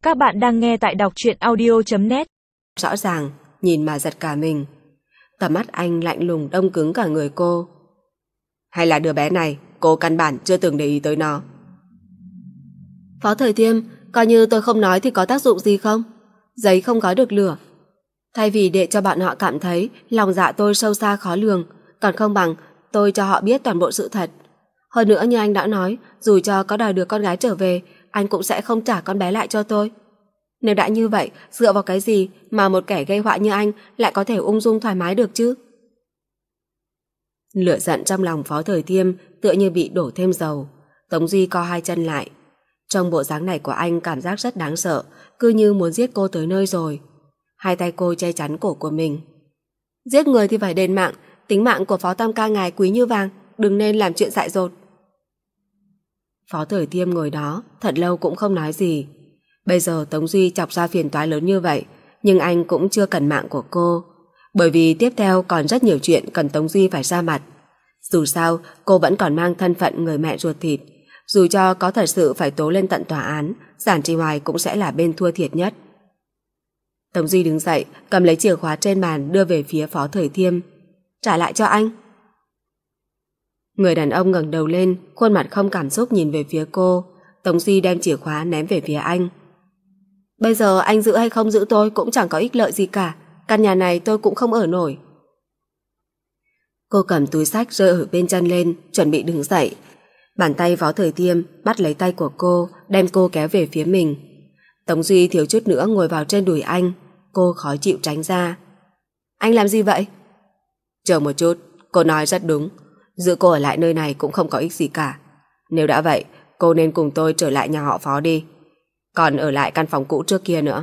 Các bạn đang nghe tại đọc truyện audio.net. Rõ ràng, nhìn mà giật cả mình. Tầm mắt anh lạnh lùng đông cứng cả người cô. Hay là đứa bé này, cô căn bản chưa từng để ý tới nó. Phó Thời Thiêm, coi như tôi không nói thì có tác dụng gì không? Giấy không gói được lửa. Thay vì để cho bọn họ cảm thấy lòng dạ tôi sâu xa khó lường, còn không bằng tôi cho họ biết toàn bộ sự thật. Hơn nữa như anh đã nói, dù cho có đòi được con gái trở về, anh cũng sẽ không trả con bé lại cho tôi. Nếu đã như vậy, dựa vào cái gì mà một kẻ gây họa như anh lại có thể ung dung thoải mái được chứ? Lửa giận trong lòng Phó Thời Thiêm tựa như bị đổ thêm dầu. Tống Duy co hai chân lại. Trong bộ dáng này của anh cảm giác rất đáng sợ, cứ như muốn giết cô tới nơi rồi. Hai tay cô che chắn cổ của mình. Giết người thì phải đền mạng, tính mạng của Phó Tam ca ngài quý như vàng, đừng nên làm chuyện dại dột. Phó Thời Thiêm ngồi đó thật lâu cũng không nói gì. Bây giờ Tống Duy chọc ra phiền toái lớn như vậy, nhưng anh cũng chưa cần mạng của cô, bởi vì tiếp theo còn rất nhiều chuyện cần Tống Duy phải ra mặt. Dù sao, cô vẫn còn mang thân phận người mẹ ruột thịt. Dù cho có thật sự phải tố lên tận tòa án, Giản Trì Hoài cũng sẽ là bên thua thiệt nhất. Tống Duy đứng dậy, cầm lấy chìa khóa trên bàn đưa về phía Phó Thời Thiêm. Trả lại cho anh. Người đàn ông ngẩng đầu lên, khuôn mặt không cảm xúc nhìn về phía cô. Tống Duy đem chìa khóa ném về phía anh. Bây giờ anh giữ hay không giữ tôi cũng chẳng có ích lợi gì cả. Căn nhà này tôi cũng không ở nổi. Cô cầm túi xách rơi ở bên chân lên, chuẩn bị đứng dậy. Bàn tay Phó Thời Thiêm bắt lấy tay của cô, đem cô kéo về phía mình. Tống Duy thiếu chút nữa ngồi vào trên đùi anh. Cô khó chịu tránh ra. Anh làm gì vậy? Chờ một chút, cô nói rất đúng. Giữ cô ở lại nơi này cũng không có ích gì cả. Nếu đã vậy, cô nên cùng tôi trở lại nhà họ Phó đi. Còn ở lại căn phòng cũ trước kia nữa.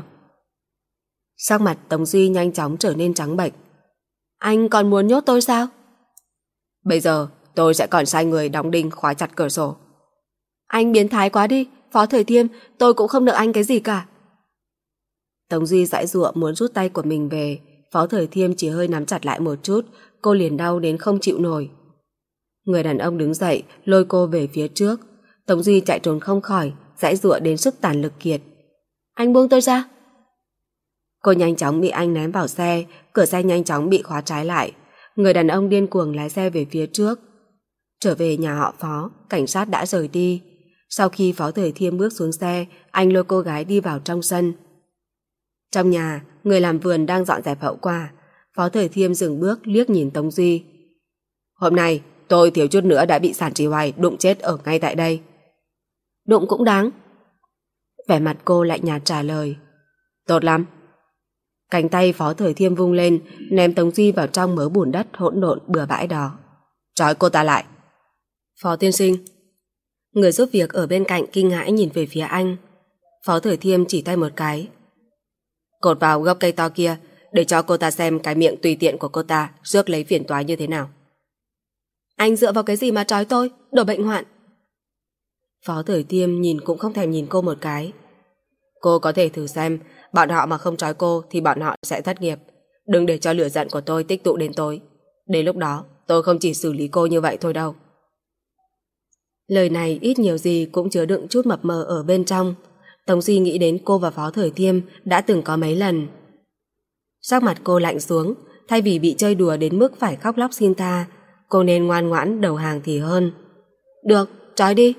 Sắc mặt Tống Duy nhanh chóng trở nên trắng bệch. Anh còn muốn nhốt tôi sao? Bây giờ tôi sẽ còn sai người đóng đinh khóa chặt cửa sổ. Anh biến thái quá đi, Phó Thời Thiêm, tôi cũng không nợ anh cái gì cả. Tống Duy giãy giụa muốn rút tay của mình về. Phó Thời Thiêm chỉ hơi nắm chặt lại một chút, cô liền đau đến không chịu nổi. Người đàn ông đứng dậy, lôi cô về phía trước. Tống Duy chạy trốn không khỏi, giãy giụa đến sức tàn lực kiệt. Anh buông tôi ra. Cô nhanh chóng bị anh ném vào xe, cửa xe nhanh chóng bị khóa trái lại. Người đàn ông điên cuồng lái xe về phía trước. Trở về nhà họ Phó, cảnh sát đã rời đi. Sau khi Phó Thời Thiêm bước xuống xe, anh lôi cô gái đi vào trong sân. Trong nhà, người làm vườn đang dọn dẹp hậu quả. Phó Thời Thiêm dừng bước liếc nhìn Tống Duy. Hôm nay, tôi thiếu chút nữa đã bị Giản Trì Hoài đụng chết ở ngay tại đây. Đụng cũng đáng. Vẻ mặt cô lạnh nhạt trả lời. Tốt lắm. Cánh tay Phó Thời Thiêm vung lên, ném Tống Duy vào trong mớ bùn đất hỗn độn bừa bãi đó. Trói cô ta lại. Phó tiên sinh. Người giúp việc ở bên cạnh kinh hãi nhìn về phía anh. Phó Thời Thiêm chỉ tay một cái. Cột vào gốc cây to kia, để cho cô ta xem cái miệng tùy tiện của cô ta rước lấy phiền toái như thế nào. Anh dựa vào cái gì mà trói tôi, đổ bệnh hoạn? Phó Thời Thiêm nhìn cũng không thèm nhìn cô một cái. Cô có thể thử xem, bọn họ mà không trói cô thì bọn họ sẽ thất nghiệp. Đừng để cho lửa giận của tôi tích tụ đến tối. Đến lúc đó, tôi không chỉ xử lý cô như vậy thôi đâu. Lời này ít nhiều gì cũng chứa đựng chút mập mờ ở bên trong. Tống Duy nghĩ đến cô và Phó Thời Thiêm đã từng có mấy lần. Sắc mặt cô lạnh xuống, thay vì bị chơi đùa đến mức phải khóc lóc xin tha, cô nên ngoan ngoãn đầu hàng thì hơn. Được, trói đi.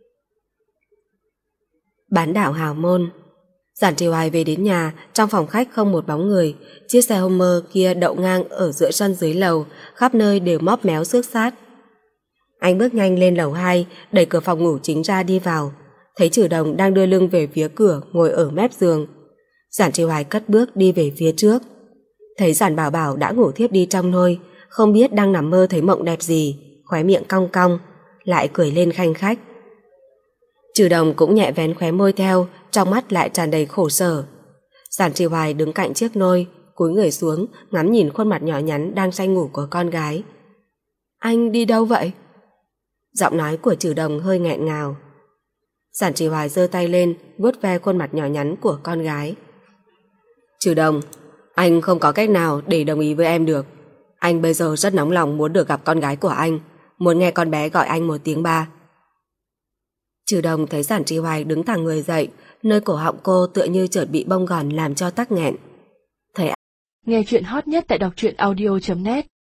Bán đảo Hào Môn. Giản Trì Hoài về đến nhà, trong phòng khách không một bóng người. Chiếc xe Hummer kia đậu ngang ở giữa sân dưới lầu, khắp nơi đều móp méo xước sát. Anh bước nhanh lên lầu 2, đẩy cửa phòng ngủ chính ra đi vào. Thấy Trử Đồng đang đưa lưng về phía cửa, ngồi ở mép giường. Giản Trì Hoài cất bước đi về phía trước. Thấy Giản Bảo Bảo đã ngủ thiếp đi trong nôi, không biết đang nằm mơ thấy mộng đẹp gì, khóe miệng cong cong, lại cười lên khanh khách. Trử Đồng cũng nhẹ vén khóe môi theo, trong mắt lại tràn đầy khổ sở. Giản Trì Hoài đứng cạnh chiếc nôi, cúi người xuống, ngắm nhìn khuôn mặt nhỏ nhắn đang say ngủ của con gái. Anh đi đâu vậy? Giọng nói của Trử Đồng hơi nghẹn ngào. Giản Trì Hoài giơ tay lên, vuốt ve khuôn mặt nhỏ nhắn của con gái. Trử Đồng, anh không có cách nào để đồng ý với em được. Anh bây giờ rất nóng lòng muốn được gặp con gái của anh, muốn nghe con bé gọi anh một tiếng ba. Trừ Đồng thấy Giản Trì Hoài đứng thẳng người dậy, Nơi cổ họng cô tựa như chợt bị bông gòn làm cho tắc nghẹn. Nghe chuyện hot nhất tại đọc truyện audio.net